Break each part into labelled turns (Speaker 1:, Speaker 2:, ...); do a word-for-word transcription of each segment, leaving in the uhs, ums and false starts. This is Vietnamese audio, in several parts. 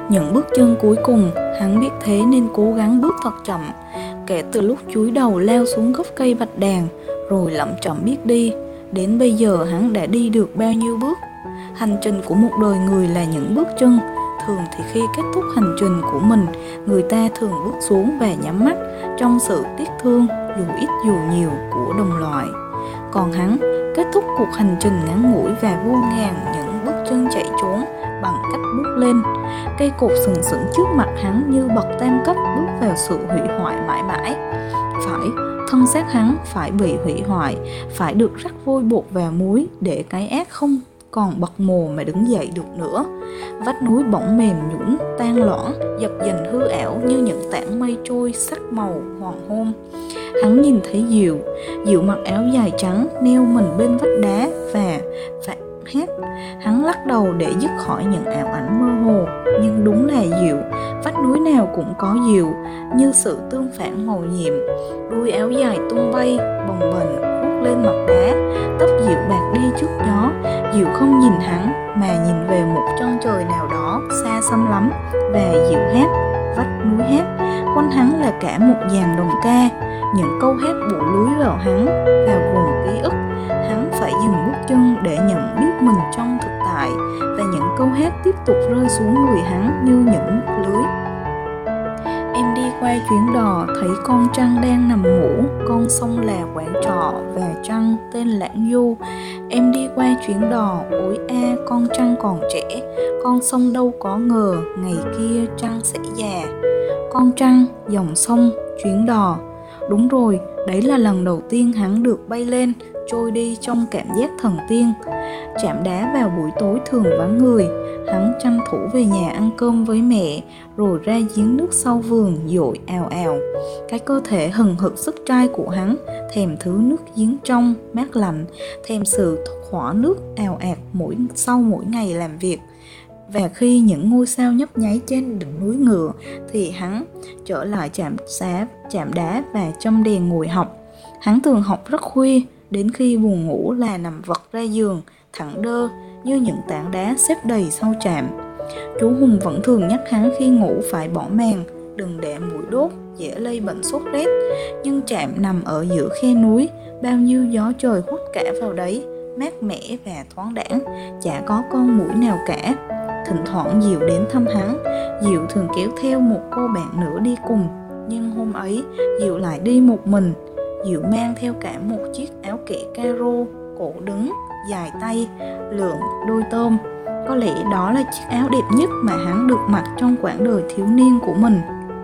Speaker 1: Những bước chân cuối cùng, hắn biết thế nên cố gắng bước thật chậm. Kể từ lúc chúi đầu leo xuống gốc cây bạch đàn, rồi lẩm chẩm biết đi, đến bây giờ hắn đã đi được bao nhiêu bước. Hành trình của một đời người là những bước chân. Thường thì khi kết thúc hành trình của mình, người ta thường bước xuống và nhắm mắt trong sự tiếc thương dù ít dù nhiều của đồng loại. Còn hắn kết thúc cuộc hành trình ngắn ngủi và vô ngàn những bước chân chạy trốn bằng cách bước lên. Cây cột sừng sững trước mặt hắn như bậc tam cấp bước vào sự hủy hoại mãi mãi. Phải, thân xác hắn phải bị hủy hoại, phải được rắc vôi bột và muối để cái ác không còn bật mồ mà đứng dậy được nữa. Vách núi bỗng mềm nhũn, tan loãng, dập dềnh hư ảo như những tảng mây trôi sắc màu hoàng hôn. Hắn nhìn thấy Diệu, Diệu mặc áo dài trắng neo mình bên vách đá và và hát. Hắn lắc đầu để dứt khỏi những ảo ảnh mơ hồ, nhưng đúng là Diệu, vách núi nào cũng có Diệu, như sự tương phản màu nhiệm. Đuôi áo dài tung bay, bồng bềnh vuốt lên mặt đá, tóc Diệu bạc đi trước gió. Diệu không nhìn hắn mà nhìn về một chân trời nào đó xa xăm lắm, và Diệu hát, vách núi hát, quanh hắn là cả một dàn đồng ca. Những câu hát bủa lúi vào hắn, vào vùng ký ức. Hắn phải dừng bước chân để nhận biết mình trong thực tại, và những câu hát tiếp tục rơi xuống người hắn như những lưới. Em đi qua chuyến đò, thấy con trăng đang nằm ngủ, con sông là quán trọ và trăng tên Lãng Du. Em đi qua chuyến đò, ôi a con trăng còn trẻ, con sông đâu có ngờ ngày kia trăng sẽ già. Con trăng, dòng sông, chuyến đò. Đúng rồi, đấy là lần đầu tiên hắn được bay lên, trôi đi trong cảm giác thần tiên. Trạm đá vào buổi tối thường vắng người, hắn tranh thủ về nhà ăn cơm với mẹ, rồi ra giếng nước sau vườn dội ào ào. Cái cơ thể hừng hực sức trai của hắn thèm thứ nước giếng trong, mát lạnh, thèm sự khỏa nước ào ạt mỗi sau mỗi ngày làm việc. Và khi những ngôi sao nhấp nháy trên đỉnh núi ngựa, thì hắn trở lại trạm xá, trạm đá và châm đèn ngồi học. Hắn thường học rất khuya, đến khi buồn ngủ là nằm vật ra giường, thẳng đơ như những tảng đá xếp đầy sau trạm. Chú Hùng vẫn thường nhắc hắn khi ngủ phải bỏ màn, đừng để muỗi đốt, dễ lây bệnh sốt rét. Nhưng trạm nằm ở giữa khe núi, bao nhiêu gió trời hút cả vào đấy, mát mẻ và thoáng đãng, chả có con muỗi nào cả. Thỉnh thoảng Diệu đến thăm hắn, Diệu thường kéo theo một cô bạn nữa đi cùng, nhưng hôm ấy Diệu lại đi một mình. Diệu mang theo cả một chiếc áo kẻ caro, cổ đứng, dài tay, lượn đôi tôm. Có lẽ đó là chiếc áo đẹp nhất mà hắn được mặc trong quãng đời thiếu niên của mình.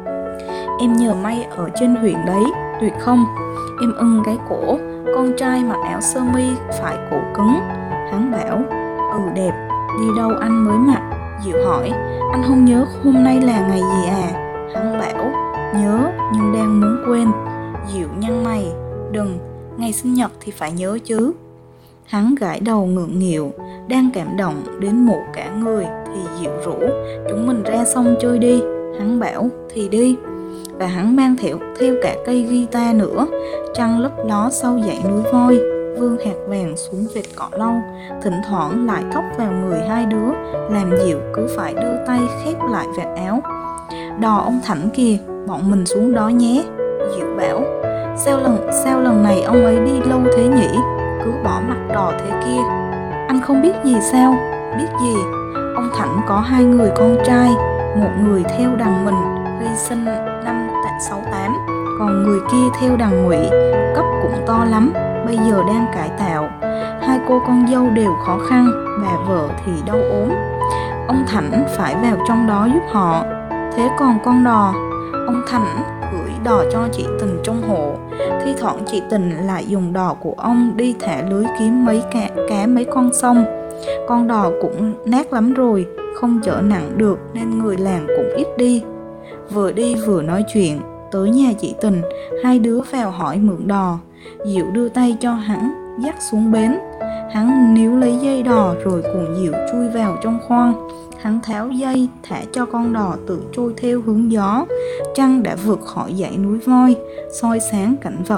Speaker 1: Em nhờ may ở trên huyện đấy, tuyệt không? Em ưng cái cổ, con trai mặc áo sơ mi phải cổ cứng. Hắn bảo, ừ đẹp, đi đâu anh mới mặc? Diệu hỏi, anh không nhớ hôm nay là ngày gì à? Hắn bảo, nhớ nhưng đang muốn quên. Diệu nhăn mày, đừng, ngày sinh nhật thì phải nhớ chứ. Hắn gãi đầu ngượng nghịu, đang cảm động đến mụ cả người, thì Diệu rủ, chúng mình ra sông chơi đi. Hắn bảo, thì đi. Và hắn mang theo, theo cả cây guitar nữa. Trăng lấp ló sau dãy núi voi, vương hạt vàng xuống vệt cỏ lau, thỉnh thoảng lại thốc vào người hai đứa, làm Diệu cứ phải đưa tay khép lại vạt áo. Đò ông Thảnh kìa, bọn mình xuống đó nhé. Diệu bảo, sao lần, sao lần này ông ấy đi lâu thế nhỉ, cứ bỏ mặt đò thế kia. Anh không biết gì sao? Biết gì? Ông Thảnh có hai người con trai, một người theo đằng mình, hy sinh năm sáu tám, còn người kia theo đằng Ngụy, cấp cũng to lắm, bây giờ đang cải tạo. Hai cô con dâu đều khó khăn, bà vợ thì đau ốm. Ông Thảnh phải vào trong đó giúp họ. Thế còn con đò, ông Thảnh gửi đò cho chị Tình trong hộ. Thi thoảng chị Tình lại dùng đò của ông đi thả lưới kiếm mấy cá, cá mấy con sông. Con đò cũng nát lắm rồi, không chở nặng được nên người làng cũng ít đi. Vừa đi vừa nói chuyện, tới nhà chị Tình, hai đứa vào hỏi mượn đò. Diệu đưa tay cho hắn, dắt xuống bến. Hắn níu lấy dây đò rồi cùng Diệu chui vào trong khoang. Hắn tháo dây, thả cho con đò tự trôi theo hướng gió. Trăng đã vượt khỏi dãy núi voi, soi sáng cảnh vật.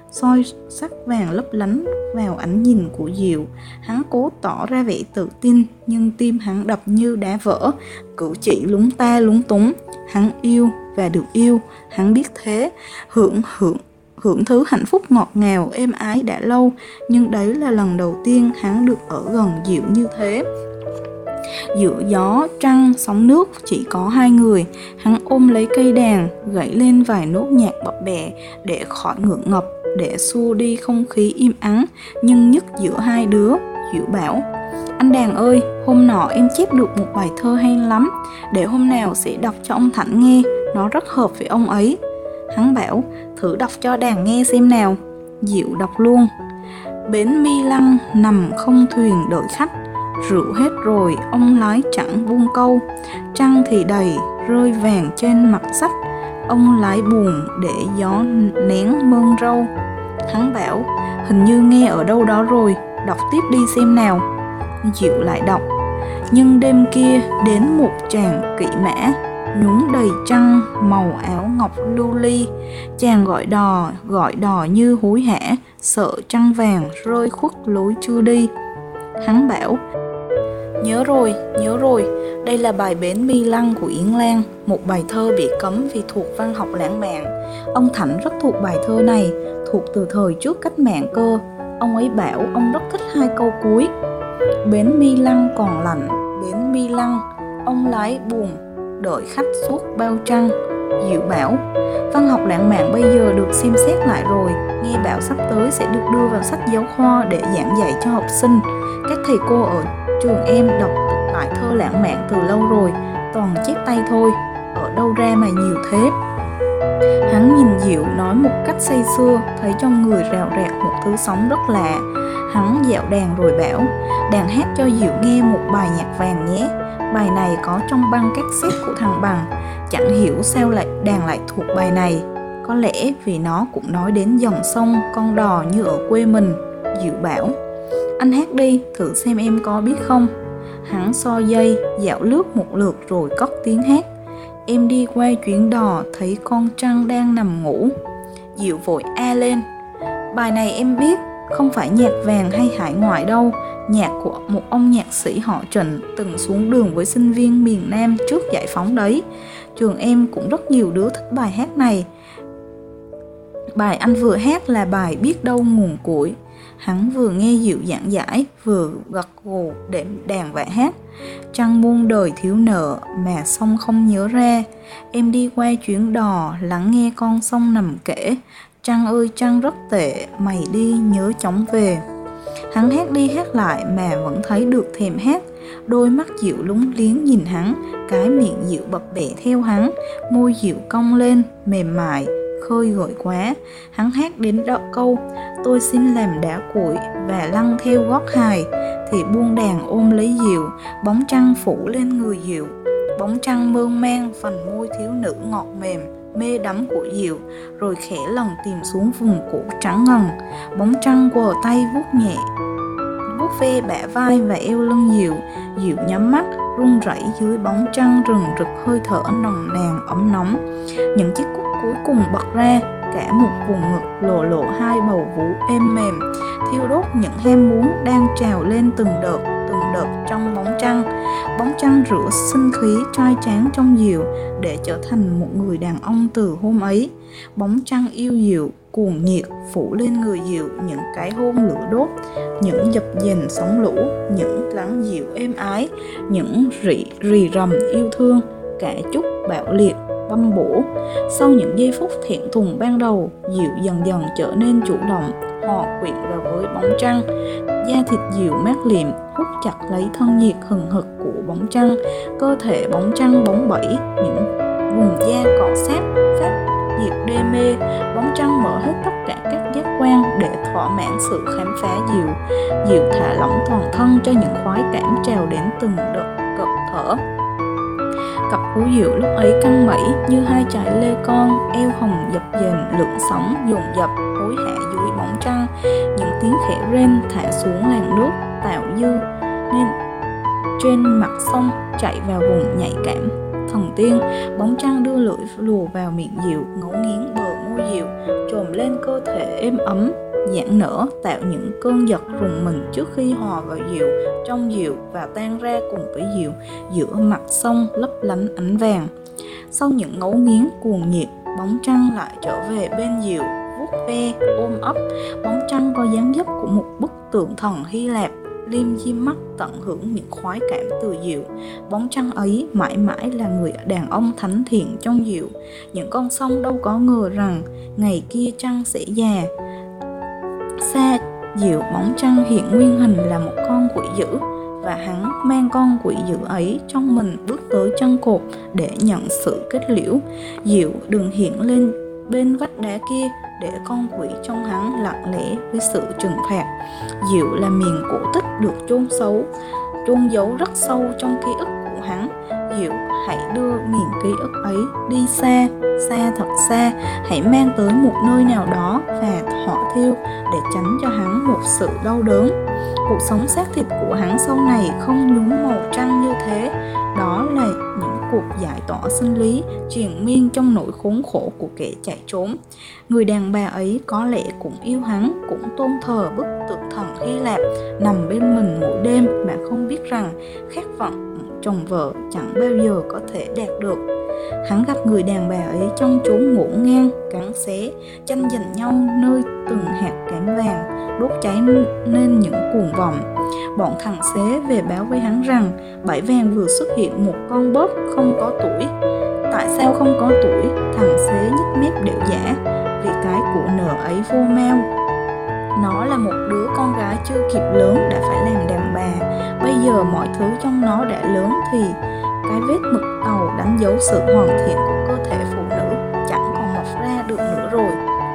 Speaker 1: soi sắc vàng lấp lánh vào ánh nhìn của Diệu. Hắn cố tỏ ra vẻ tự tin, nhưng tim hắn đập như đá vỡ, cử chỉ lúng ta lúng túng. Hắn yêu và được yêu, hắn biết thế, hưởng hưởng hưởng thứ hạnh phúc ngọt ngào êm ái đã lâu, nhưng đấy là lần đầu tiên hắn được ở gần Diệu như thế. Giữa gió, trăng, sóng nước chỉ có hai người. Hắn ôm lấy cây đàn, gảy lên vài nốt nhạc bập bẹ để khỏi ngượng ngập, để xua đi không khí im ắng nhưng nhất giữa hai đứa. Diệu bảo: anh đàn ơi, hôm nọ em chép được một bài thơ hay lắm, để hôm nào sẽ đọc cho ông Thạnh nghe, nó rất hợp với ông ấy. Hắn bảo: thử đọc cho đàn nghe xem nào. Diệu đọc luôn: bến Mi Lăng nằm không thuyền đợi khách, rượu hết rồi ông lái chẳng buông câu, trăng thì đầy rơi vàng trên mặt sách, ông lái buồn để gió nén mơn râu. Hắn bảo: hình như nghe ở đâu đó rồi, đọc tiếp đi xem nào. Diệu lại đọc: nhưng đêm kia đến một chàng kỵ mã, nhúng đầy trăng màu áo ngọc lưu ly, chàng gọi đò gọi đò như hối hả, sợ trăng vàng rơi khuất lối chưa đi. Hắn bảo: nhớ rồi, nhớ rồi, đây là bài Bến Mi Lăng của Yến Lan, một bài thơ bị cấm vì thuộc văn học lãng mạn. Ông Thạnh rất thuộc bài thơ này, thuộc từ thời trước cách mạng cơ. Ông ấy bảo ông rất thích hai câu cuối: bến Mi Lăng còn lạnh, bến Mi Lăng, ông lái buồn đợi khách suốt bao trăng. Diệu bảo: văn học lãng mạn bây giờ được xem xét lại rồi, nghe bảo sắp tới sẽ được đưa vào sách giáo khoa để giảng dạy cho học sinh. Các thầy cô ở trường em đọc lại thơ lãng mạn từ lâu rồi, toàn chép tay thôi, ở đâu ra mà nhiều thế. Hắn nhìn Diệu nói một cách say sưa, thấy trong người rào rạt một thứ sống rất lạ. Hắn dạo đàn rồi bảo: đàn hát cho Diệu nghe một bài nhạc vàng nhé, bài này có trong băng cassette của thằng Bằng. Chẳng hiểu sao lại đàn lại thuộc bài này, có lẽ vì nó cũng nói đến dòng sông, con đò như ở quê mình. Diệu bảo: anh hát đi, thử xem em có biết không. Hắn so dây, dạo lướt một lượt rồi cất tiếng hát: em đi qua chuyến đò, thấy con trăng đang nằm ngủ. Diệu vội a lên: bài này em biết, không phải nhạc vàng hay hải ngoại đâu, nhạc của một ông nhạc sĩ họ Trịnh từng xuống đường với sinh viên miền Nam trước giải phóng đấy. Trường em cũng rất nhiều đứa thích bài hát này. Bài anh vừa hát là bài Biết Đâu Nguồn Cội. Hắn vừa nghe Diệu giảng giải, vừa gật gù để đàn và hát: trăng muôn đời thiếu nợ mà sông không nhớ ra, em đi qua chuyến đò lắng nghe con sông nằm kể, trăng ơi trăng rất tệ, mày đi nhớ chóng về. Hắn hát đi hát lại mà vẫn thấy được thèm hát. Đôi mắt Diệu lúng liếng nhìn hắn, cái miệng Diệu bập bẹ theo hắn, môi Diệu cong lên mềm mại khơi gợi quá. Hắn hát đến đọ câu: tôi xin làm đá cuội và lăn theo gót hài, thì buông đàn ôm lấy Diệu, bóng trăng phủ lên người Diệu, bóng trăng mơn man phần môi thiếu nữ ngọt mềm mê đắm của Diệu, rồi khẽ lần tìm xuống vùng cổ trắng ngần. Bóng trăng quờ tay vuốt nhẹ vuốt ve bả vai và eo lưng Diệu. Diệu nhắm mắt run rẩy dưới bóng trăng rừng rực hơi thở nồng nàn ấm nóng. Những chiếc cúc cuối cùng bật ra, cả một vùng ngực lộ lộ hai bầu vú êm mềm, thiêu đốt những ham muốn đang trào lên từng đợt từng đợt trong bóng trăng. Bóng trăng rửa sinh khí trai tráng trong Diệu để trở thành một người đàn ông từ hôm ấy. Bóng trăng yêu Diệu cuồng nhiệt phủ lên người Diệu những cái hôn lửa đốt, những dập dềnh sóng lũ, những lắng dịu êm ái, những rỉ rì rầm yêu thương, cả chút bạo liệt băm bổ. Sau những giây phút thẹn thùng ban đầu, Diệu dần dần trở nên chủ động, hòa quyện vào với bóng trăng. Da thịt Diệu mát liệm hút chặt lấy thân nhiệt hừng hực của bóng trăng. Cơ thể bóng trăng bóng bẩy, những vùng da cọ sát phát diệt đê mê. Bóng trăng mở hết tất cả các giác quan để thỏa mãn sự khám phá Diệu. Diệu thả lỏng toàn thân cho những khoái cảm trào đến từng đợt cật thở. Cặp hú Diệu lúc ấy căng mẩy như hai trái lê con, eo hồng dập dềnh lượn sóng dồn dập hối hả dưới bóng trăng. Những tiếng khẽ rên thả xuống làn nước tạo dư nên trên mặt sông chạy vào vùng nhạy cảm. Thần tiên, bóng trăng đưa lưỡi lùa vào miệng Diệu, ngấu nghiến bờ môi Diệu, chồm trùm lên cơ thể êm ấm, giãn nở, tạo những cơn giật rùng mình trước khi hòa vào diệu, trong diệu và tan ra cùng với diệu giữa mặt sông lấp lánh ánh vàng. Sau những ngấu nghiến cuồng nhiệt, bóng trăng lại trở về bên diệu, vuốt ve, ôm ấp. Bóng trăng có dáng dấp của một bức tượng thần Hy Lạp, liêm diêm mắt tận hưởng những khoái cảm từ diệu. Bóng trăng ấy mãi mãi là người đàn ông thánh thiện trong diệu. Những con sông đâu có ngờ rằng ngày kia trăng sẽ già. Xa diệu, bóng trăng hiện nguyên hình là một con quỷ dữ, và hắn mang con quỷ dữ ấy trong mình bước tới chân cột để nhận sự kết liễu. Diệu đừng hiện lên bên vách đá kia, để con quỷ trong hắn lặng lẽ với sự trừng phạt. Diệu là miền cổ tích được chôn sâu, chôn giấu rất sâu trong ký ức của hắn. Diệu hãy đưa miền ký ức ấy đi xa, xa thật xa, hãy mang tới một nơi nào đó và thọ thiêu để tránh cho hắn một sự đau đớn. Cuộc sống xác thịt của hắn sau này không nhúm màu trăng như thế. Đó là những cuộc giải tỏa sinh lý triền miên trong nỗi khốn khổ của kẻ chạy trốn. Người đàn bà ấy có lẽ cũng yêu hắn, cũng tôn thờ bức tượng thần Hy Lạp nằm bên mình mỗi đêm, mà không biết rằng khát vọng chồng vợ chẳng bao giờ có thể đạt được. Hắn gặp người đàn bà ấy trong chốn ngổn ngang, cắn xé, tranh giành nhau nơi từng hạt cám vàng, đốt cháy nên những cuồng vọng. Bọn thằng xế về báo với hắn rằng bãi vàng vừa xuất hiện một con bóp không có tuổi. Tại sao không có tuổi? Thằng xế nhếch mép điệu giả, vì cái của nợ ấy vô mau. Nó là một đứa con gái chưa kịp lớn đã phải làm đàn bà. Bây giờ mọi thứ trong nó đã lớn thì cái vết mực tàu đánh dấu sự hoàn thiện của cơ thể phụ nữ chẳng còn mọc ra được nữa rồi.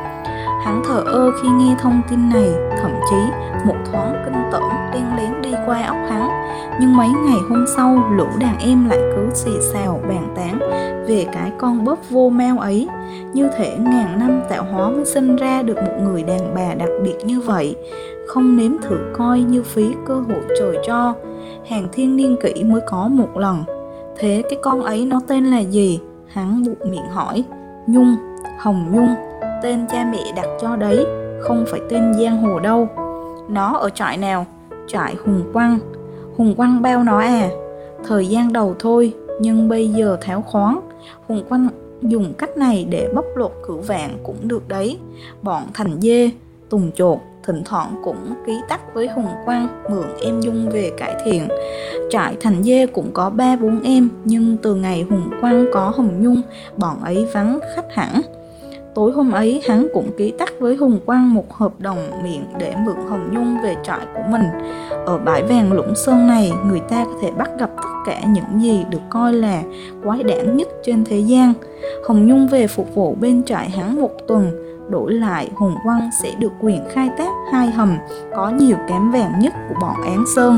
Speaker 1: Hắn thờ ơ khi nghe thông tin này, thậm chí một thoáng kinh tởm đen lén đi qua óc hắn. Nhưng mấy ngày hôm sau, lũ đàn em lại cứ xì xào bàn tán về cái con bóp vô mau ấy. Như thể ngàn năm tạo hóa mới sinh ra được một người đàn bà đặc biệt như vậy. Không nếm thử coi như phí cơ hội trời cho. Hàng thiên niên kỷ mới có một lần. Thế cái con ấy nó tên là gì? Hắn buột miệng hỏi. Nhung, Hồng Nhung, tên cha mẹ đặt cho đấy, không phải tên giang hồ đâu. Nó ở trại nào? Trại Hùng Quăng. Hùng Quăng bao nó à? Thời gian đầu thôi, nhưng bây giờ tháo khoáng. Hùng Quăng dùng cách này để bóc lột cửu vạn cũng được đấy. Bọn Thành Dê, Tùng Chột thỉnh thoảng cũng ký tắc với Hùng Quăng mượn em Dung về cải thiện. Trại Thành Dê cũng có ba bốn em, nhưng từ ngày Hùng Quăng có Hồng Nhung, bọn ấy vắng khách hẳn. Tối hôm ấy hắn cũng ký tắc với Hùng Quang một hợp đồng miệng để mượn Hồng Nhung về trại của mình. Ở bãi vàng Lũng Sơn này, người ta có thể bắt gặp tất cả những gì được coi là quái đản nhất trên thế gian. Hồng Nhung về phục vụ bên trại hắn một tuần, đổi lại Hùng Quang sẽ được quyền khai thác hai hầm có nhiều cám vàng nhất của bọn Án Sơn.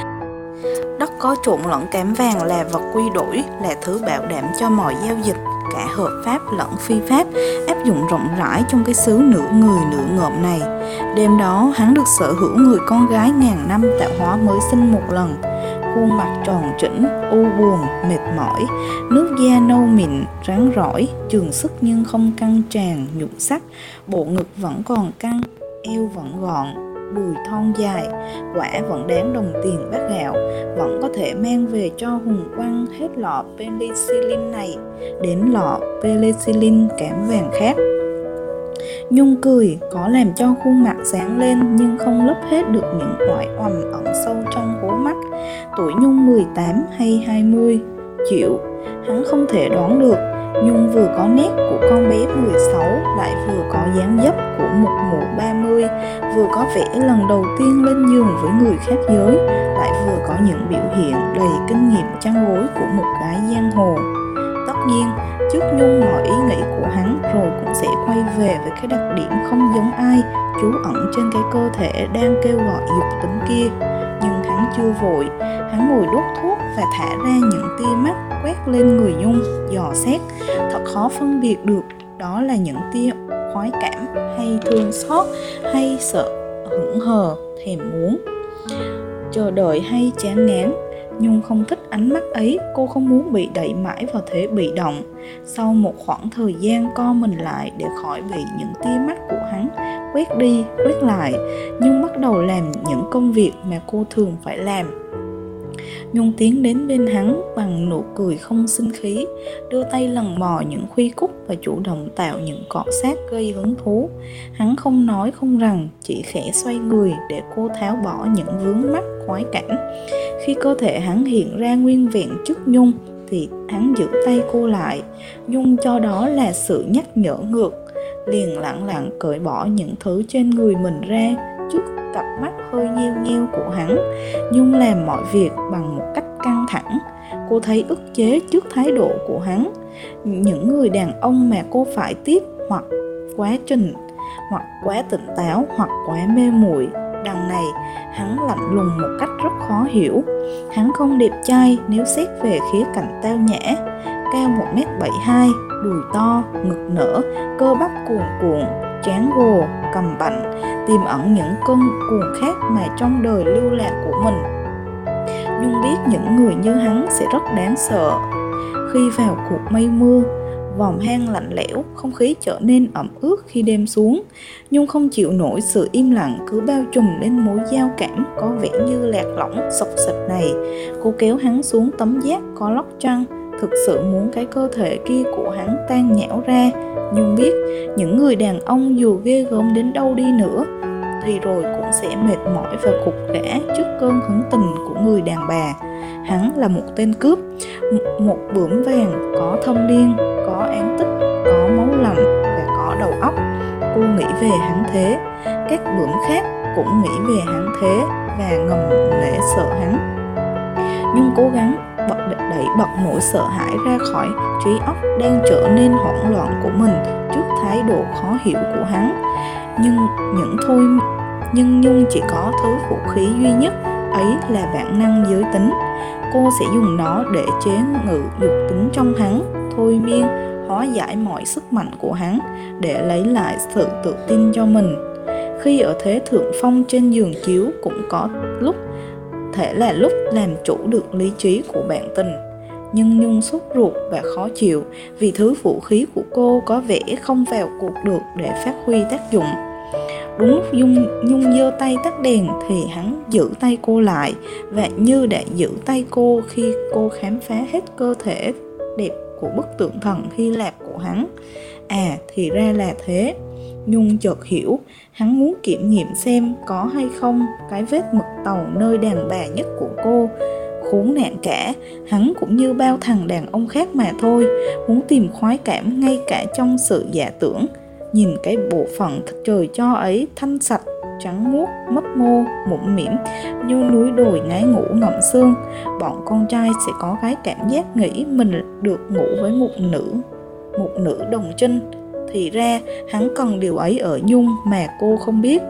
Speaker 1: Đất có trộn lẫn cám vàng là vật quy đổi, là thứ bảo đảm cho mọi giao dịch, cả hợp pháp lẫn phi pháp, áp dụng rộng rãi trong cái xứ nửa người nửa ngợm này. Đêm đó hắn được sở hữu người con gái ngàn năm tạo hóa mới sinh một lần. Khuôn mặt tròn trĩnh, u buồn, mệt mỏi, nước da nâu mịn, rắn rỏi, trường sức nhưng không căng tràn, nhũ sắc, bộ ngực vẫn còn căng, eo vẫn gọn, đùi thon dài, quả vẫn đáng đồng tiền bát gạo, vẫn có thể mang về cho Hùng Quang hết lọ penicillin này đến lọ penicillin cám vàng khác. Nhung cười, có làm cho khuôn mặt sáng lên nhưng không lấp hết được những oải oằm ẩn sâu trong hố mắt. Tuổi Nhung mười tám hay hai mươi, chịu, hắn không thể đoán được. Nhung vừa có nét của con bé mười sáu, lại vừa có dáng dấp của một mụ ba mươi, vừa có vẻ lần đầu tiên lên giường với người khác giới, lại vừa có những biểu hiện đầy kinh nghiệm chăn gối của một gái giang hồ. Tất nhiên, trước Nhung mọi ý nghĩ của hắn rồi cũng sẽ quay về với cái đặc điểm không giống ai trú ẩn trên cái cơ thể đang kêu gọi dục tính kia. Nhưng hắn chưa vội, hắn ngồi đốt thuốc và thả ra những tia mắt quét lên người Nhung, dò xét. Thật khó phân biệt được đó là những tia khoái cảm hay thương xót, hay sợ hững hờ, thèm muốn, chờ đợi hay chán ngán. Nhung không thích ánh mắt ấy, cô không muốn bị đẩy mãi vào thế bị động. Sau một khoảng thời gian co mình lại để khỏi bị những tia mắt của hắn quét đi, quét lại, Nhung bắt đầu làm những công việc mà cô thường phải làm. Nhung tiến đến bên hắn bằng nụ cười không sinh khí, đưa tay lần mò những khuy cúc và chủ động tạo những cọ sát gây hứng thú. Hắn không nói không rằng, chỉ khẽ xoay người để cô tháo bỏ những vướng mắc khoái cảm. Khi cơ thể hắn hiện ra nguyên vẹn trước Nhung thì hắn giữ tay cô lại. Nhung cho đó là sự nhắc nhở ngược, liền lặng lặng cởi bỏ những thứ trên người mình ra trước cặp mắt hơi nheo nheo của hắn. Nhung làm mọi việc bằng một cách căng thẳng. Cô thấy ức chế trước thái độ của hắn. Những người đàn ông mà cô phải tiếp hoặc quá trình, hoặc quá tỉnh táo, hoặc quá mê muội. Đằng này, hắn lạnh lùng một cách rất khó hiểu. Hắn không đẹp trai nếu xét về khía cạnh tao nhã. Cao một mét bảy mươi hai, đùi to, ngực nở, cơ bắp cuồn cuộn, trán gồ, cằm bạnh, tiềm ẩn những cơn cuồng khát mà trong đời lưu lạc của mình. Nhung biết những người như hắn sẽ rất đáng sợ. Khi vào cuộc mây mưa, vòm hang lạnh lẽo, không khí trở nên ẩm ướt khi đêm xuống. Nhung không chịu nổi sự im lặng cứ bao trùm lên mối giao cảm có vẻ như lạc lõng sộc sịch này. Cô kéo hắn xuống tấm giác có lót chân, thực sự muốn cái cơ thể kia của hắn tan nhão ra. Nhung biết những người đàn ông dù ghê gớm đến đâu đi nữa thì rồi cũng sẽ mệt mỏi và gục ngã trước cơn hứng tình của người đàn bà. Hắn là một tên cướp, một bướm vàng có thâm niên, có án tích, có máu lạnh và có đầu óc. Cô nghĩ về hắn thế, các bướm khác cũng nghĩ về hắn thế và ngầm nể sợ hắn. Nhung cố gắng bật đẩy bật nỗi sợ hãi ra khỏi trí óc đang trở nên hoảng loạn của mình trước thái độ khó hiểu của hắn. Nhưng những thôi nhưng Nhung chỉ có thứ vũ khí duy nhất, ấy là bản năng giới tính. Cô sẽ dùng nó để chế ngự dục tính trong hắn, thôi miên, hóa giải mọi sức mạnh của hắn để lấy lại sự tự tin cho mình. Khi ở thế thượng phong trên giường chiếu cũng có lúc thể là lúc làm chủ được lý trí của bạn tình. Nhưng Nhung sốt ruột và khó chịu vì thứ vũ khí của cô có vẻ không vào cuộc được để phát huy tác dụng. Đúng lúc Nhung, Nhung giơ tay tắt đèn thì hắn giữ tay cô lại, và như đã giữ tay cô khi cô khám phá hết cơ thể đẹp của bức tượng thần Hy Lạp của hắn. À, thì ra là thế. Nhung chợt hiểu, hắn muốn kiểm nghiệm xem có hay không cái vết mực tàu nơi đàn bà nhất của cô. Khốn nạn cả, hắn cũng như bao thằng đàn ông khác mà thôi, muốn tìm khoái cảm ngay cả trong sự giả tưởng. Nhìn cái bộ phận trời cho ấy thanh sạch, trắng muốt, mấp mô, mũm mĩm như núi đồi ngái ngủ ngậm xương, bọn con trai sẽ có cái cảm giác nghĩ mình được ngủ với một nữ, một nữ đồng trinh. Thì ra hắn cần điều ấy ở Nhung mà cô không biết.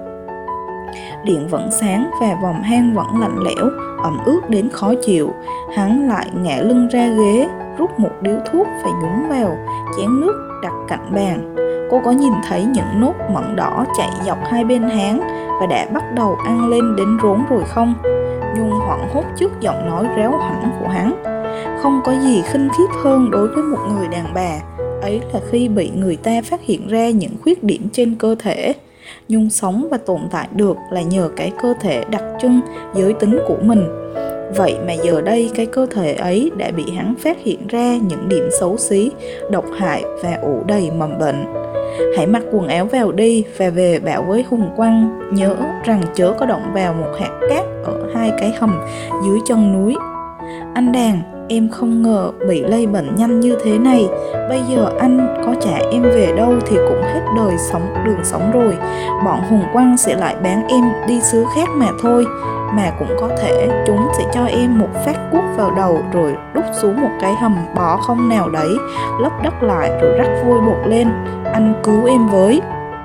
Speaker 1: Điện vẫn sáng và vòm hang vẫn lạnh lẽo, ẩm ướt đến khó chịu. Hắn lại ngả lưng ra ghế, rút một điếu thuốc và nhúng vào chén nước đặt cạnh bàn. Cô có nhìn thấy những nốt mẩn đỏ chạy dọc hai bên háng và đã bắt đầu ăn lên đến rốn rồi không? Nhung hoảng hốt trước giọng nói réo hẳn của hắn. Không có gì khinh khiếp hơn đối với một người đàn bà, ấy là khi bị người ta phát hiện ra những khuyết điểm trên cơ thể. Nhung sống và tồn tại được là nhờ cái cơ thể đặc trưng giới tính của mình. Vậy mà giờ đây cái cơ thể ấy đã bị hắn phát hiện ra những điểm xấu xí, độc hại và ủ đầy mầm bệnh. Hãy mặc quần áo vào đi và về bảo với Hùng Quang nhớ rằng chớ có động vào một hạt cát ở hai cái hầm dưới chân núi. Anh Đàn, em không ngờ bị lây bệnh nhanh như thế này. Bây giờ anh có trả em về đâu thì cũng hết đời sống đường sống rồi. Bọn Hùng Quang sẽ lại bán em đi xứ khác mà thôi. Mà cũng có thể chúng sẽ cho em một phát cuốc vào đầu rồi đút xuống một cái hầm bó không nào đấy, lấp đất lại rồi rắc vôi bột lên. Anh cứu em với.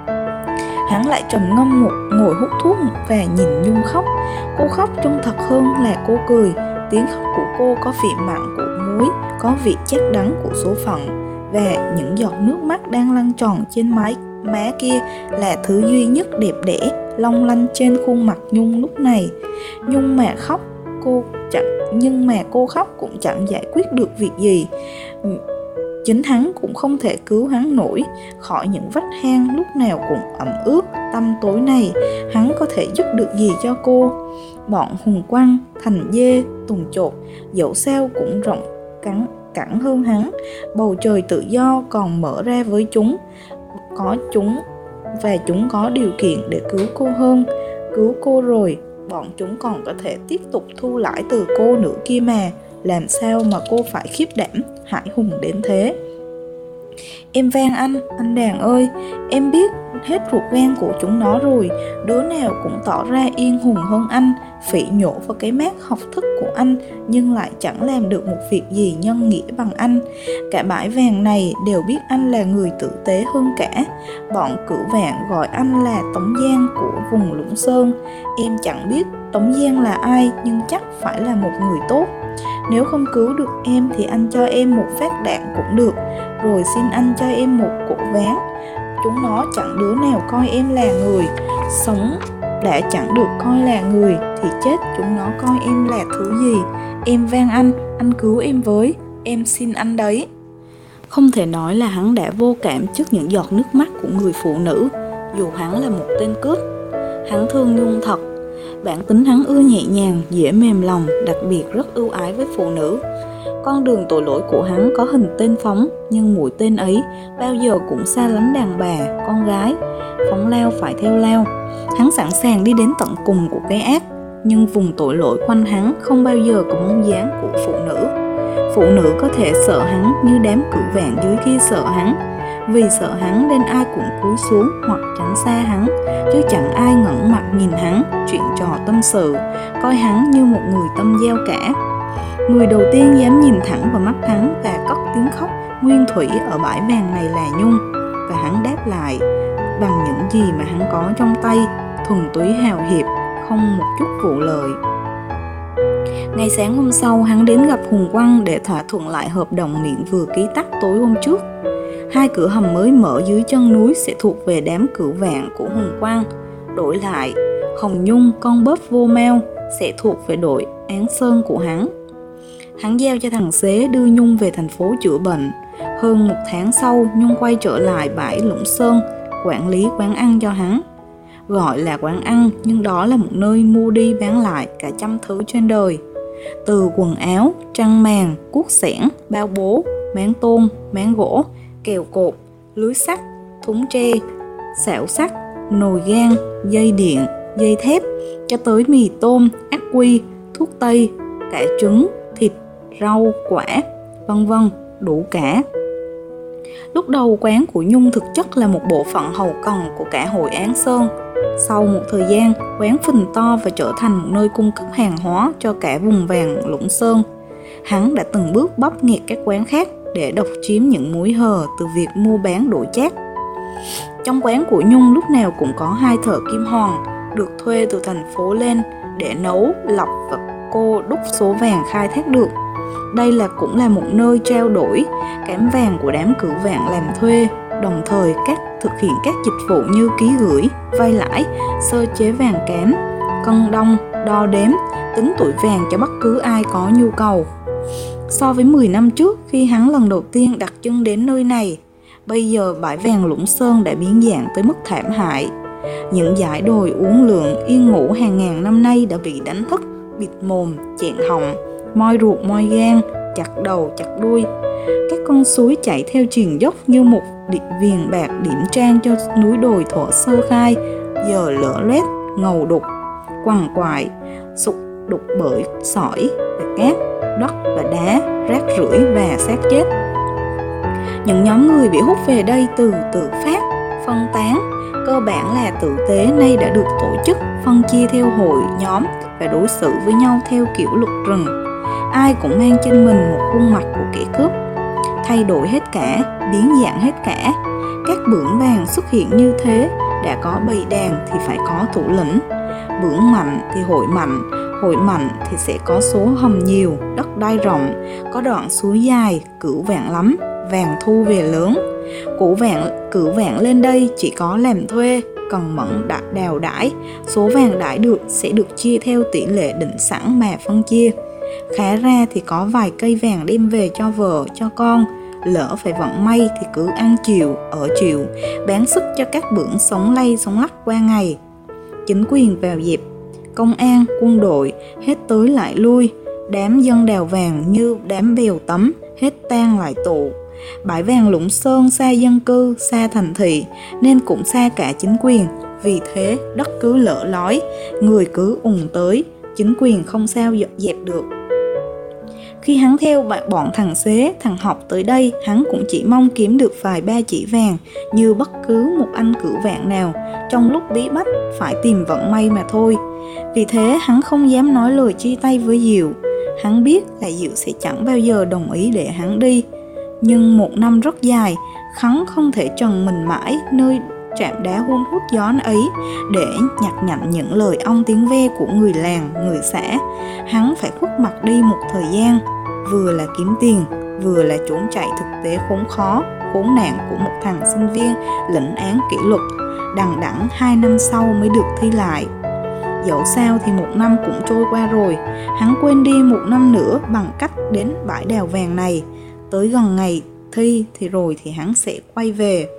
Speaker 1: Hắn lại trầm ngâm một ngồi hút thuốc và nhìn Nhung khóc. Cô khóc trông thật hơn là cô cười. Tiếng khóc của cô có vị mặn của muối, có vị chát đắng của số phận. Và những giọt nước mắt đang lăn tròn trên mái má kia là thứ duy nhất đẹp đẽ long lanh trên khuôn mặt Nhung lúc này. Nhung mà khóc, cô chẳng nhưng mà cô khóc cũng chẳng giải quyết được việc gì. Chính hắn cũng không thể cứu hắn nổi khỏi những vách hang lúc nào cũng ẩm ướt tăm tối này. Hắn có thể giúp được gì cho cô? Bọn Hùng Quăng, Thành Dê, Tùng Chột dẫu sao cũng rộng cắn cẳng hơn hắn. Bầu trời tự do còn mở ra với chúng, có chúng và chúng có điều kiện để cứu cô hơn. Cứu cô rồi, bọn chúng còn có thể tiếp tục thu lãi từ cô nữa kia mà. Làm sao mà cô phải khiếp đảm hãi hùng đến thế? Em van anh, anh đàn ơi, em biết hết ruột gan của chúng nó rồi. Đứa nào cũng tỏ ra yên hùng hơn anh, phỉ nhổ vào cái mác học thức của anh, nhưng lại chẳng làm được một việc gì nhân nghĩa bằng anh. Cả bãi vàng này đều biết anh là người tử tế hơn cả. Bọn Cửu Vạn gọi anh là Tống Giang của vùng Lũng Sơn. Em chẳng biết Tống Giang là ai, nhưng chắc phải là một người tốt. Nếu không cứu được em thì anh cho em một phát đạn cũng được, rồi xin anh cho em một cổ ván. Chúng nó chẳng đứa nào coi em là người. Sống đã chẳng được coi là người thì chết chúng nó coi em là thứ gì? Em van anh, anh cứu em với, em xin anh đấy. Không thể nói là hắn đã vô cảm trước những giọt nước mắt của người phụ nữ, dù hắn là một tên cướp. Hắn thương Nhung thật. Bản tính hắn ưa nhẹ nhàng, dễ mềm lòng, đặc biệt rất ưu ái với phụ nữ. Con đường tội lỗi của hắn có hình tên phóng, nhưng mũi tên ấy bao giờ cũng xa lánh đàn bà, con gái. Phóng lao phải theo lao. Hắn sẵn sàng đi đến tận cùng của cái ác, nhưng vùng tội lỗi quanh hắn không bao giờ có bóng dáng của phụ nữ. Phụ nữ có thể sợ hắn như đám Cửu Vạn dưới kia sợ hắn. Vì sợ hắn nên ai cũng cúi xuống hoặc tránh xa hắn, chứ chẳng ai ngẩng mặt nhìn hắn, chuyện trò tâm sự, coi hắn như một người tâm giao cả. Người đầu tiên dám nhìn thẳng vào mắt hắn và cất tiếng khóc nguyên thủy ở bãi vàng này là Nhung. Và hắn đáp lại bằng những gì mà hắn có trong tay, thuần túy hào hiệp, không một chút vụ lợi. Ngày sáng hôm sau, hắn đến gặp Hùng Quăng để thỏa thuận lại hợp đồng miệng vừa ký tắt tối hôm trước. Hai cửa hầm mới mở dưới chân núi sẽ thuộc về đám Cửu Vạn của Hùng Quăng. Đổi lại, Hồng Nhung, con bóp vô mao, sẽ thuộc về đội Án Sơn của hắn. Hắn giao cho thằng Xế đưa Nhung về thành phố chữa bệnh. Hơn một tháng sau, Nhung quay trở lại bãi Lũng Sơn, quản lý quán ăn cho hắn. Gọi là quán ăn, nhưng đó là một nơi mua đi bán lại cả trăm thứ trên đời. Từ quần áo, trăng màn, cuốc xẻng, bao bố, máng tôn, máng gỗ, kèo cột, lưới sắt, thúng tre, xẻo sắt, nồi gan, dây điện, dây thép, cho tới mì tôm, ác quy, thuốc tây, cả trứng, thịt, rau, quả, vân vân, đủ cả. Lúc đầu quán của Nhung thực chất là một bộ phận hậu cần của cả hội Án Sơn. Sau một thời gian, quán phình to và trở thành một nơi cung cấp hàng hóa cho cả vùng vàng Lũng Sơn. Hắn đã từng bước bóp nghẹt các quán khác để độc chiếm những múi hờ từ việc mua bán đổi chác. Trong quán của Nhung lúc nào cũng có hai thợ kim hoàn được thuê từ thành phố lên để nấu, lọc và cô đúc số vàng khai thác được. Đây là cũng là một nơi trao đổi cám vàng của đám Cửu Vạn làm thuê, đồng thời các thực hiện các dịch vụ như ký gửi, vay lãi, sơ chế vàng cám, cân đong, đo đếm, tính tuổi vàng cho bất cứ ai có nhu cầu. So với mười năm trước khi hắn lần đầu tiên đặt chân đến nơi này, bây giờ bãi vàng Lũng Sơn đã biến dạng tới mức thảm hại. Những dải đồi uốn lượn yên ngủ hàng ngàn năm nay đã bị đánh thức, bịt mồm, chẹn họng, moi ruột moi gan, chặt đầu chặt đuôi. Các con suối chảy theo triền dốc như một điện viền bạc điểm trang cho núi đồi thuở sơ khai, giờ lở loét, ngầu đục, quằn quại, sụp đục bởi sỏi và cát, đất và đá, rác rưởi và xác chết. Những nhóm người bị hút về đây từ tự phát, phân tán, cơ bản là tử tế nay đã được tổ chức, phân chia theo hội, nhóm và đối xử với nhau theo kiểu luật rừng. Ai cũng mang trên mình một khuôn mặt của kẻ cướp. Thay đổi hết cả, biến dạng hết cả. Các bưởng vàng xuất hiện như thế, đã có bầy đàn thì phải có thủ lĩnh. Bưởng mạnh thì hội mạnh, hội mạnh thì sẽ có số hầm nhiều, đất đai rộng, có đoạn suối dài, Cửu Vạn lắm, vàng thu về lớn. Cửu vạn, cửu vạn lên đây chỉ có làm thuê, cần mẫn đã đào đãi, số vàng đãi được sẽ được chia theo tỷ lệ định sẵn mà phân chia. Khá ra thì có vài cây vàng đem về cho vợ, cho con. Lỡ phải vận may thì cứ ăn chiều, ở chiều, bán sức cho các bưởng sống lay sống lắc qua ngày. Chính quyền vào dẹp, công an, quân đội, hết tới lại lui. Đám dân đào vàng như đám bèo tấm, hết tan lại tụ. Bãi vàng Lũng Sơn xa dân cư, xa thành thị, nên cũng xa cả chính quyền. Vì thế đất cứ lở lói, người cứ ùn tới, chính quyền không sao dẹp được. Khi hắn theo bọn thằng xế, thằng học tới đây, hắn cũng chỉ mong kiếm được vài ba chỉ vàng như bất cứ một anh cửu vạn nào trong lúc bí bách phải tìm vận may mà thôi. Vì thế hắn không dám nói lời chia tay với Diệu. Hắn biết là Diệu sẽ chẳng bao giờ đồng ý để hắn đi. Nhưng một năm rất dài, hắn không thể trần mình mãi nơi trạm đá hun hút gió ấy để nhặt nhạnh những lời ong tiếng ve của người làng, người xã. Hắn phải khuất mặt đi một thời gian, vừa là kiếm tiền, vừa là trốn chạy thực tế khốn khó, khốn nạn của một thằng sinh viên lĩnh án kỷ luật, đằng đẵng hai năm sau mới được thi lại. Dẫu sao thì một năm cũng trôi qua rồi, hắn quên đi một năm nữa bằng cách đến bãi đào vàng này. Tới gần ngày thi thì rồi thì hắn sẽ quay về.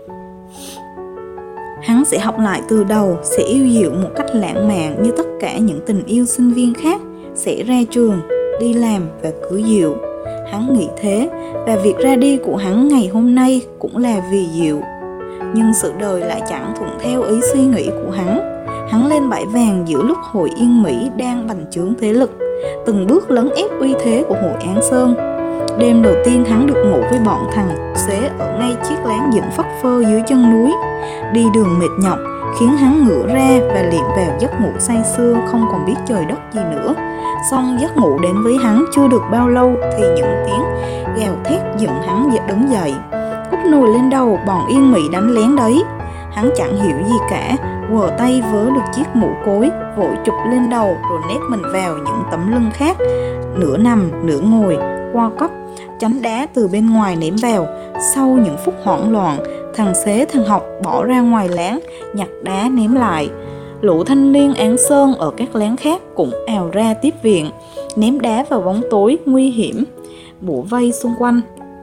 Speaker 1: Hắn sẽ học lại từ đầu, sẽ yêu Diệu một cách lãng mạn như tất cả những tình yêu sinh viên khác, sẽ ra trường, đi làm và cưới Diệu. Hắn nghĩ thế, và việc ra đi của hắn ngày hôm nay cũng là vì Diệu. Nhưng sự đời lại chẳng thuận theo ý suy nghĩ của hắn. Hắn lên bãi vàng giữa lúc Hội Yên Mỹ đang bành trướng thế lực, từng bước lấn ép uy thế của Hội Án Sơn. Đêm đầu tiên hắn được ngủ với bọn thằng xế ở ngay chiếc láng dựng phất phơ dưới chân núi. Đi đường mệt nhọc khiến hắn ngửa ra và liệm vào giấc ngủ say sưa, không còn biết trời đất gì nữa. Xong giấc ngủ đến với hắn chưa được bao lâu thì những tiếng gào thét dựng hắn đứng dậy. Úp nồi lên đầu, bọn Yên Mỹ đánh lén đấy. Hắn chẳng hiểu gì cả, quờ tay vớ được chiếc mũ cối, vội chụp lên đầu rồi nép mình vào những tấm lưng khác, nửa nằm nửa ngồi, qua cấp, tránh đá từ bên ngoài ném vào. Sau những phút hoảng loạn, thằng xế thằng học bỏ ra ngoài láng, nhặt đá ném lại. Lũ thanh niên Án Sơn ở các láng khác cũng ào ra tiếp viện, ném đá vào bóng tối nguy hiểm, bủa vây xung quanh.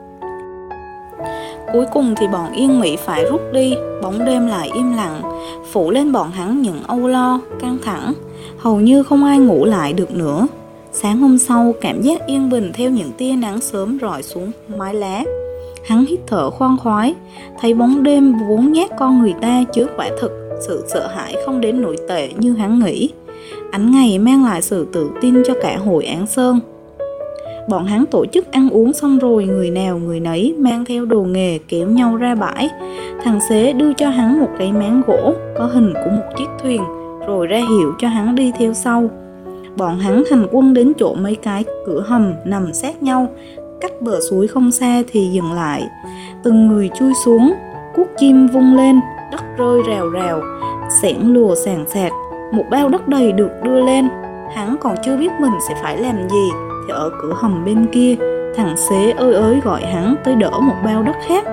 Speaker 1: Cuối cùng thì bọn Yên Mỹ phải rút đi, bóng đêm lại im lặng, phủ lên bọn hắn những âu lo, căng thẳng, hầu như không ai ngủ lại được nữa. Sáng hôm sau, cảm giác yên bình theo những tia nắng sớm rọi xuống mái lá. Hắn hít thở khoan khoái, thấy bóng đêm vốn nhát con người ta chứ quả thực sự sợ hãi không đến nỗi tệ như hắn nghĩ. Ánh ngày mang lại sự tự tin cho cả Hội Án Sơn. Bọn hắn tổ chức ăn uống xong rồi, người nào người nấy mang theo đồ nghề kéo nhau ra bãi. Thằng xế đưa cho hắn một cái máng gỗ có hình của một chiếc thuyền, rồi ra hiệu cho hắn đi theo sau. Bọn hắn thành quân đến chỗ mấy cái cửa hầm nằm sát nhau, cách bờ suối không xa thì dừng lại. Từng người chui xuống, cuốc chim vung lên, đất rơi rào rào, xẻng lùa sàn sạt, một bao đất đầy được đưa lên. Hắn còn chưa biết mình sẽ phải làm gì thì ở cửa hầm bên kia, thằng xế ơi ới gọi hắn tới đỡ một bao đất khác.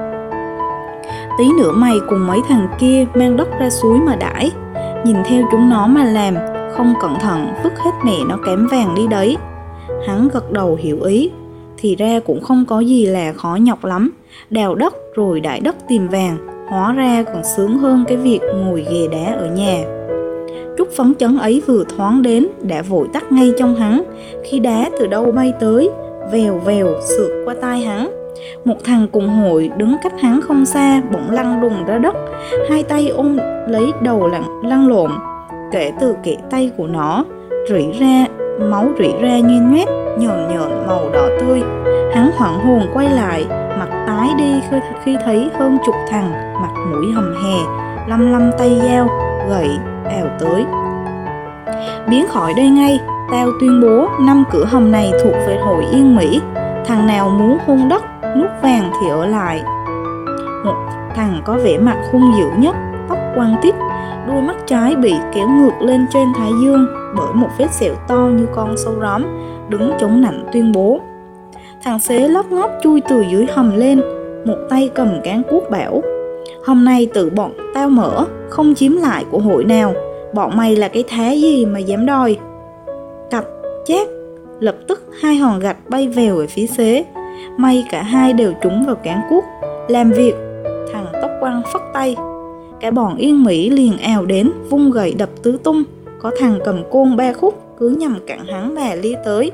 Speaker 1: Tí nữa mày cùng mấy thằng kia mang đất ra suối mà đãi, nhìn theo chúng nó mà làm, không cẩn thận vứt hết mẹ nó kém vàng đi đấy. Hắn gật đầu hiểu ý. Thì ra cũng không có gì là khó nhọc lắm, đào đất rồi đãi đất tìm vàng, hóa ra còn sướng hơn cái việc ngồi ghề đá ở nhà. Chút phấn chấn ấy vừa thoáng đến đã vội tắt ngay trong hắn, khi đá từ đâu bay tới, vèo vèo sượt qua tai hắn. Một thằng cùng hội đứng cách hắn không xa bỗng lăn đùng ra đất, hai tay ôm lấy đầu lăn, lăn lộn. Kể từ kẽ tay của nó rỉ ra máu rỉ ra nhoen nhoét, nhờn nhợn màu đỏ tươi. Hắn hoảng hồn quay lại, mặt tái đi khi thấy hơn chục thằng mặt mũi hầm hè, lăm lăm tay dao gậy ào tới. Biến khỏi đây ngay, tao tuyên bố năm cửa hầm này thuộc về Hội Yên Mỹ, thằng nào muốn hôn đất nuốt vàng thì ở lại. Một thằng có vẻ mặt hung dữ nhất, tóc quăn tít, đuôi mắt trái bị kéo ngược lên trên thái dương bởi một vết sẹo to như con sâu róm, đứng chống nạnh tuyên bố. Thằng xế lóp ngóp chui từ dưới hầm lên, một tay cầm cán cuốc bảo: "Hôm nay tự bọn tao mở, không chiếm lại của hội nào. Bọn mày là cái thá gì mà dám đòi?" Cặp chát, Lập tức hai hòn gạch bay vèo về phía Xế. May cả hai đều trúng vào cán cuốc. Làm việc, thằng tóc quăn phất tay. Cả bọn Yên Mỹ liền ào đến, vung gậy đập tứ tung. Có thằng cầm côn ba khúc cứ nhằm cản hắn mà lia tới.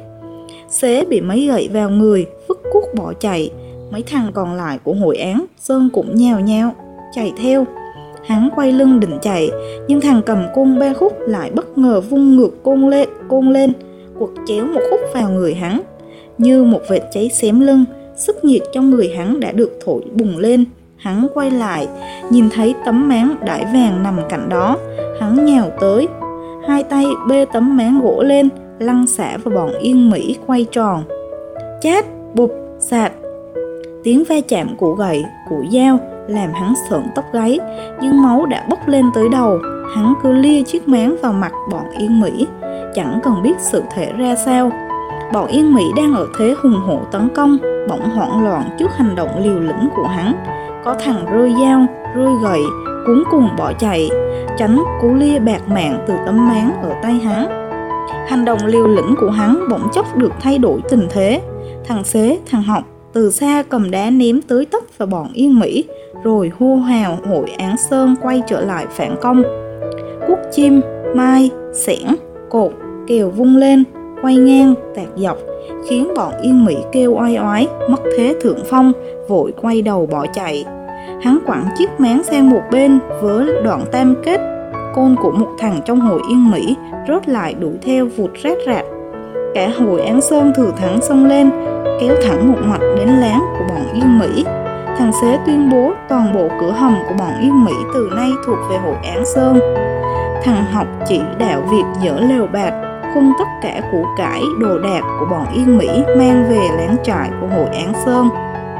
Speaker 1: Xế bị mấy gậy vào người, vứt cuốc bỏ chạy. Mấy thằng còn lại của hội án Sơn cũng nhào nhao chạy theo. Hắn quay lưng định chạy, nhưng thằng cầm côn ba khúc lại bất ngờ vung ngược côn lên, côn lên, quật chéo một khúc vào người hắn. Như một vệt cháy xém lưng, sức nhiệt trong người hắn đã được thổi bùng lên. Hắn quay lại, nhìn thấy tấm máng đãi vàng nằm cạnh đó. Hắn nhào tới, hai tay bê tấm máng gỗ lên, lăn xả vào bọn Yên Mỹ quay tròn. Chát, bụp, sạt. Tiếng va chạm của gậy, của dao làm hắn sởn tóc gáy, nhưng máu đã bốc lên tới đầu. Hắn cứ lia chiếc máng vào mặt bọn Yên Mỹ, chẳng cần biết sự thể ra sao. Bọn Yên Mỹ đang ở thế hùng hổ tấn công, bỗng hoảng loạn trước hành động liều lĩnh của hắn. Có thằng rơi dao, rơi gậy, cuống cuồng bỏ chạy, tránh cú lia bạt mạng từ tấm máng ở tay hắn. Hành động liều lĩnh của hắn bỗng chốc được thay đổi tình thế. Thằng Xế, thằng Học từ xa cầm đá ném tới tấp vào bọn Yên Mỹ, rồi hô hào hội án Sơn quay trở lại phản công. Cuốc chim, mai, xẻng, cột, kèo vung lên, quay ngang, tạt dọc, khiến bọn Yên Mỹ kêu oai oái, mất thế thượng phong, vội quay đầu bỏ chạy. Hắn quẳng chiếc máng sang một bên với đoạn tam kết. Côn của một thằng trong hội Yên Mỹ rớt lại đuổi theo vụt rát rạt. Cả hội án Sơn thừa thắng xông lên, kéo thẳng một mạch đến láng của bọn Yên Mỹ. Thằng Xế tuyên bố toàn bộ cửa hầm của bọn Yên Mỹ từ nay thuộc về hội án Sơn. Thằng Học chỉ đạo việc dỡ lều bạt, khung tất cả củ cải, đồ đạc của bọn Yên Mỹ mang về láng trại của hội án Sơn.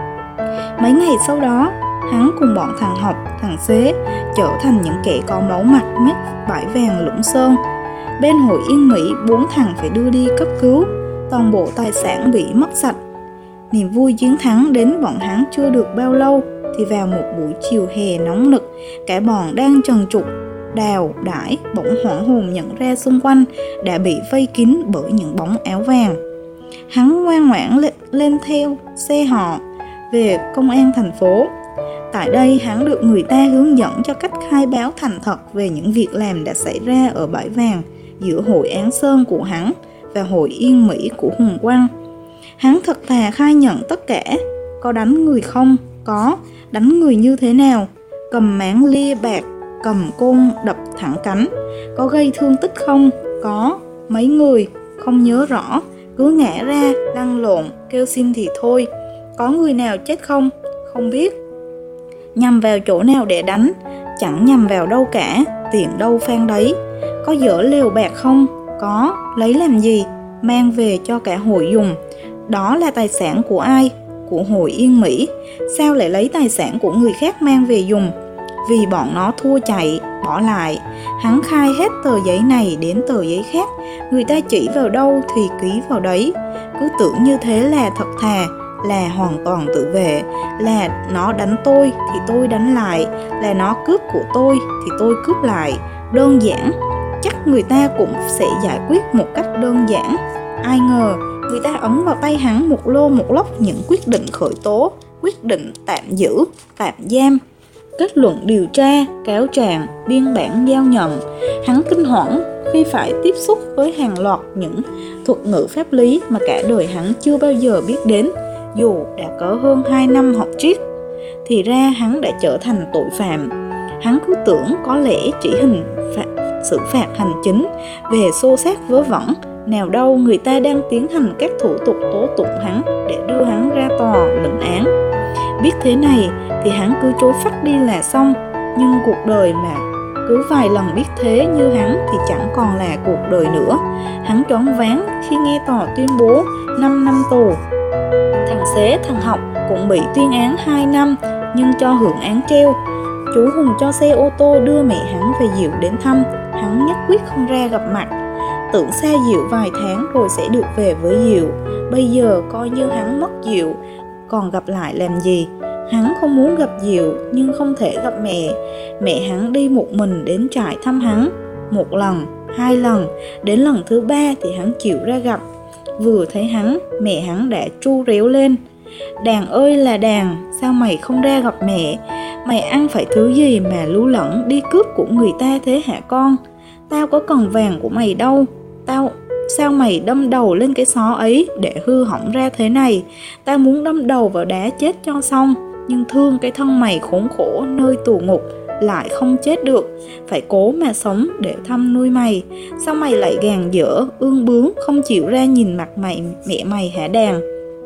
Speaker 1: Mấy ngày sau đó, hắn cùng bọn thằng Học, thằng Xế trở thành những kẻ có máu mặt nhất bãi vàng Lũng Sơn. Bên hội Yên Mỹ, bốn thằng phải đưa đi cấp cứu, toàn bộ tài sản bị mất sạch. Niềm vui chiến thắng đến bọn hắn chưa được bao lâu, thì vào một buổi chiều hè nóng nực, cả bọn đang trần trụi đào đãi bỗng hoảng hồn nhận ra xung quanh đã bị vây kín bởi những bóng áo vàng. Hắn ngoan ngoãn lên, lên theo xe họ về công an thành phố. Tại đây hắn được người ta hướng dẫn cho cách khai báo thành thật về những việc làm đã xảy ra ở bãi vàng giữa hội án Sơn của hắn và hội Yên Mỹ của Hùng Quang. Hắn thật thà khai nhận tất cả. Có đánh người không? Có. Đánh người như thế nào? Cầm máng lia bạc, cầm côn đập thẳng cánh. Có gây thương tích không? Có. Mấy người? Không nhớ rõ. Cứ ngã ra, lăn lộn, kêu xin thì thôi. Có người nào chết không? Không biết. Nhằm vào chỗ nào để đánh? Chẳng nhằm vào đâu cả, tiền đâu phan đấy. Có dỡ lều bạc không? Có. Lấy làm gì? Mang về cho cả hội dùng. Đó là tài sản của ai? Của hội Yên Mỹ. Sao lại lấy tài sản của người khác mang về dùng? Vì bọn nó thua chạy, bỏ lại. Hắn khai hết tờ giấy này đến tờ giấy khác. Người ta chỉ vào đâu thì ký vào đấy. Cứ tưởng như thế là thật thà, là hoàn toàn tự vệ. Là nó đánh tôi thì tôi đánh lại, là nó cướp của tôi thì tôi cướp lại. Đơn giản. Chắc người ta cũng sẽ giải quyết một cách đơn giản. Ai ngờ người ta ấn vào tay hắn một lô một lốc những quyết định khởi tố, quyết định tạm giữ, tạm giam, kết luận điều tra, cáo trạng, biên bản giao nhận. Hắn kinh hoảng khi phải tiếp xúc với hàng loạt những thuật ngữ pháp lý mà cả đời hắn chưa bao giờ biết đến, dù đã có hơn hai năm học triết. Thì ra hắn đã trở thành tội phạm. Hắn cứ tưởng có lẽ chỉ hình phạt, xử phạt hành chính về xô xát vớ vẩn. Nào đâu người ta đang tiến hành các thủ tục tố tụng hắn để đưa hắn ra tòa lệnh án. Biết thế này thì hắn cứ trối phắt đi là xong. Nhưng cuộc đời mà cứ vài lần biết thế như hắn thì chẳng còn là cuộc đời nữa. Hắn choáng váng khi nghe tòa tuyên bố năm năm tù. Thằng Xế, thằng Học cũng bị tuyên án hai năm nhưng cho hưởng án treo. Chú Hùng cho xe ô tô đưa mẹ hắn về Diệu đến thăm. Hắn nhất quyết không ra gặp mặt, tưởng xa Diệu vài tháng rồi sẽ được về với Diệu. Bây giờ coi như hắn mất Diệu, còn gặp lại làm gì? Hắn không muốn gặp Diệu nhưng không thể gặp mẹ. Mẹ hắn đi một mình đến trại thăm hắn. Một lần, hai lần, đến lần thứ ba thì hắn chịu ra gặp. Vừa thấy hắn, mẹ hắn đã tru réo lên: "Đàn ơi là đàn, sao mày không ra gặp mẹ? Mày ăn phải thứ gì mà lú lẫn đi cướp của người ta thế hả con? Tao có cần vàng của mày đâu. Tao Sao mày đâm đầu lên cái xó ấy để hư hỏng ra thế này? Tao muốn đâm đầu vào đá chết cho xong, nhưng thương cái thân mày khốn khổ nơi tù ngục lại không chết được, phải cố mà sống để thăm nuôi mày. Sao mày lại gàn dở, ương bướng, không chịu ra nhìn mặt mày mẹ mày hả đàn?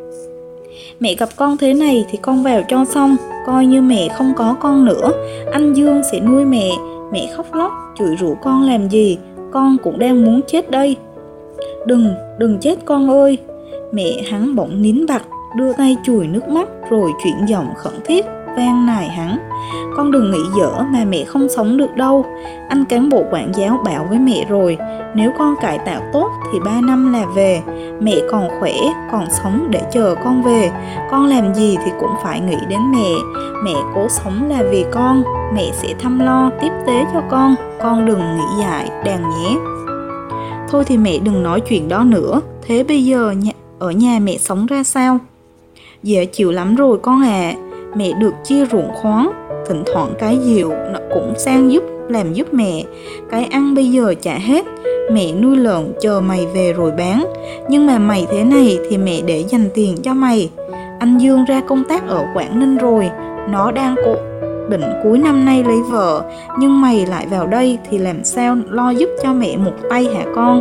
Speaker 1: Mẹ gặp con thế này thì con vào cho xong, coi như mẹ không có con nữa. Anh Dương sẽ nuôi mẹ." Mẹ khóc lóc chửi rủa con làm gì, con cũng đang muốn chết đây. Đừng, đừng chết con ơi." Mẹ hắn bỗng nín bặt, đưa tay chùi nước mắt rồi chuyển giọng khẩn thiết van nài hắn: "Con đừng nghĩ dở mà mẹ không sống được đâu. Anh cán bộ quản giáo bảo với mẹ rồi, nếu con cải tạo tốt thì ba năm là về. Mẹ còn khỏe, còn sống để chờ con về. Con làm gì thì cũng phải nghĩ đến mẹ. Mẹ cố sống là vì con, mẹ sẽ chăm lo tiếp tế cho con. Con đừng nghĩ dại đàn nhé." "Thôi thì mẹ đừng nói chuyện đó nữa. Thế bây giờ nhà, ở nhà mẹ sống ra sao?" "Dễ chịu lắm rồi con ạ. À. Mẹ được chia ruộng khoáng, thỉnh thoảng cái diều nó cũng sang giúp làm giúp mẹ. Cái ăn bây giờ trả hết. Mẹ nuôi lợn chờ mày về rồi bán. Nhưng mà mày thế này thì mẹ để dành tiền cho mày. Anh Dương ra công tác ở Quảng Ninh rồi. Nó đang cố định cuối năm nay lấy vợ. Nhưng mày lại vào đây thì làm sao lo giúp cho mẹ một tay hả con?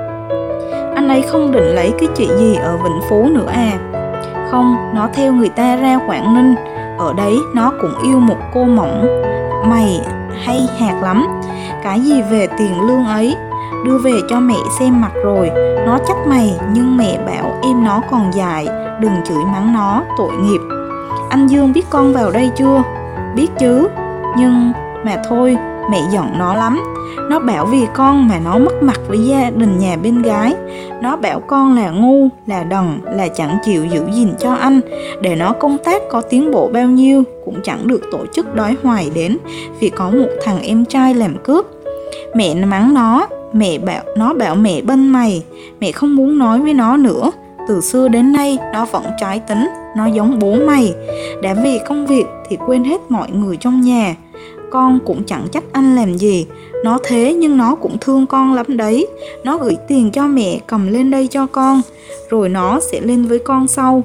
Speaker 1: Anh ấy không định lấy cái chị gì ở Vĩnh Phú nữa à?" "Không, nó theo người ta ra Quảng Ninh. Ở đấy nó cũng yêu một cô mỏng. Mày hay hạt lắm. Cái gì về tiền lương ấy, đưa về cho mẹ xem mặt rồi. Nó trách mày, nhưng mẹ bảo em nó còn dài, đừng chửi mắng nó, tội nghiệp. Anh Dương biết con vào đây chưa?" "Biết chứ, nhưng mà thôi, mẹ giận nó lắm. Nó bảo vì con mà nó mất mặt với gia đình nhà bên gái. Nó bảo con là ngu, là đần, là chẳng chịu giữ gìn cho anh. Để nó công tác có tiến bộ bao nhiêu cũng chẳng được tổ chức đói hoài đến vì có một thằng em trai làm cướp. Mẹ mắng nó, mẹ bảo nó bảo mẹ bênh mày. Mẹ không muốn nói với nó nữa. Từ xưa đến nay nó vẫn trái tính, nó giống bố mày. Đã vì công việc thì quên hết mọi người trong nhà. Con cũng chẳng trách anh làm gì. Nó thế nhưng nó cũng thương con lắm đấy. Nó gửi tiền cho mẹ cầm lên đây cho con, rồi nó sẽ lên với con sau."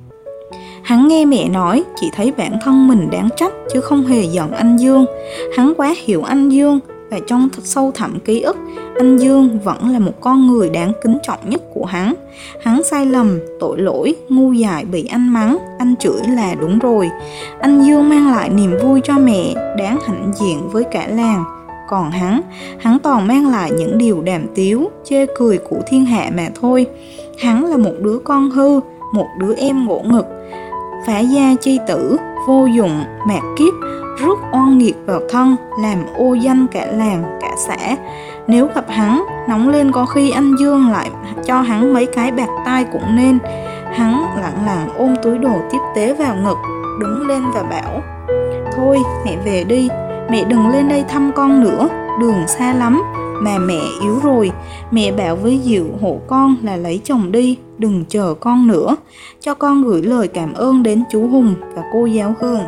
Speaker 1: Hắn nghe mẹ nói chỉ thấy bản thân mình đáng trách chứ không hề giận anh Dương. Hắn quá hiểu anh Dương, và trong sâu thẳm ký ức, anh Dương vẫn là một con người đáng kính trọng nhất của hắn. Hắn sai lầm, tội lỗi, ngu dại bị anh mắng, anh chửi là đúng rồi. Anh Dương mang lại niềm vui cho mẹ, đáng hãnh diện với cả làng. Còn hắn, hắn toàn mang lại những điều đàm tiếu, chê cười của thiên hạ mà thôi. Hắn là một đứa con hư, một đứa em ngỗ ngực, phá gia chi tử, vô dụng, mạt kiếp, rước oan nghiệt vào thân, làm ô danh cả làng, cả xã. Nếu gặp hắn, nóng lên có khi anh Dương lại cho hắn mấy cái bạc tai cũng nên. Hắn lặng lặng ôm túi đồ tiếp tế vào ngực, đứng lên và bảo: "Thôi mẹ về đi, mẹ đừng lên đây thăm con nữa, đường xa lắm, mà mẹ yếu rồi. Mẹ bảo với Diệu hộ con là lấy chồng đi, đừng chờ con nữa. Cho con gửi lời cảm ơn đến chú Hùng và cô giáo Hương."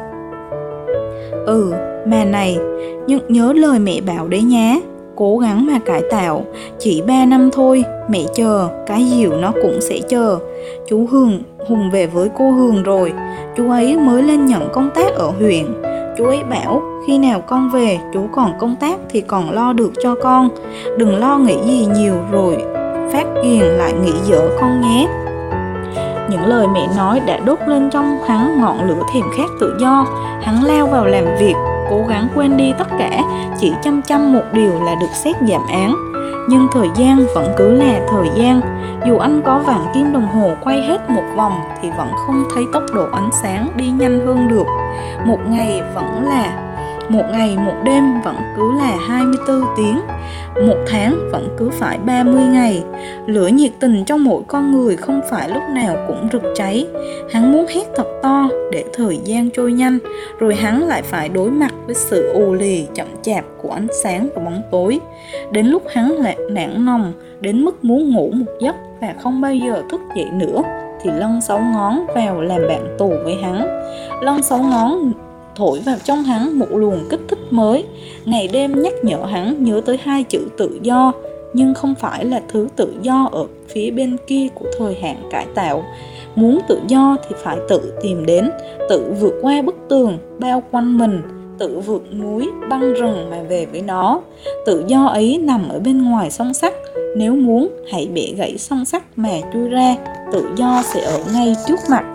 Speaker 1: "Ừ, mà này, nhưng nhớ lời mẹ bảo đấy nhá, cố gắng mà cải tạo, chỉ ba năm thôi, mẹ chờ, cái Diệu nó cũng sẽ chờ. Chú Hương, Hùng về với cô Hương rồi, chú ấy mới lên nhận công tác ở huyện. Chú ấy bảo khi nào con về chú còn công tác thì còn lo được cho con. Đừng lo nghĩ gì nhiều rồi phát ghiền lại nghĩ dở con nhé." Những lời mẹ nói đã đốt lên trong hắn ngọn lửa thèm khát tự do. Hắn lao vào làm việc, cố gắng quên đi tất cả, chỉ chăm chăm một điều là được xét giảm án. Nhưng thời gian vẫn cứ là thời gian. Dù anh có vàng kim đồng hồ quay hết một vòng thì vẫn không thấy tốc độ ánh sáng đi nhanh hơn được. Một ngày vẫn là Một ngày một đêm vẫn cứ là hai mươi tư tiếng. Một tháng vẫn cứ phải ba mươi ngày. Lửa nhiệt tình trong mỗi con người không phải lúc nào cũng rực cháy. Hắn muốn hét thật to để thời gian trôi nhanh, rồi hắn lại phải đối mặt với sự ù lì chậm chạp của ánh sáng và bóng tối. Đến lúc hắn lại nản nòng đến mức muốn ngủ một giấc và không bao giờ thức dậy nữa, thì Lân Sáu Ngón vào làm bạn tù với hắn. Lân Sáu Ngón thổi vào trong hắn một luồng kích thích mới, ngày đêm nhắc nhở hắn nhớ tới hai chữ tự do, nhưng không phải là thứ tự do ở phía bên kia của thời hạn cải tạo. Muốn tự do thì phải tự tìm đến, tự vượt qua bức tường bao quanh mình, tự vượt núi băng rừng mà về với nó. Tự do ấy nằm ở bên ngoài song sắt, nếu muốn hãy bẻ gãy song sắt mà chui ra, tự do sẽ ở ngay trước mặt.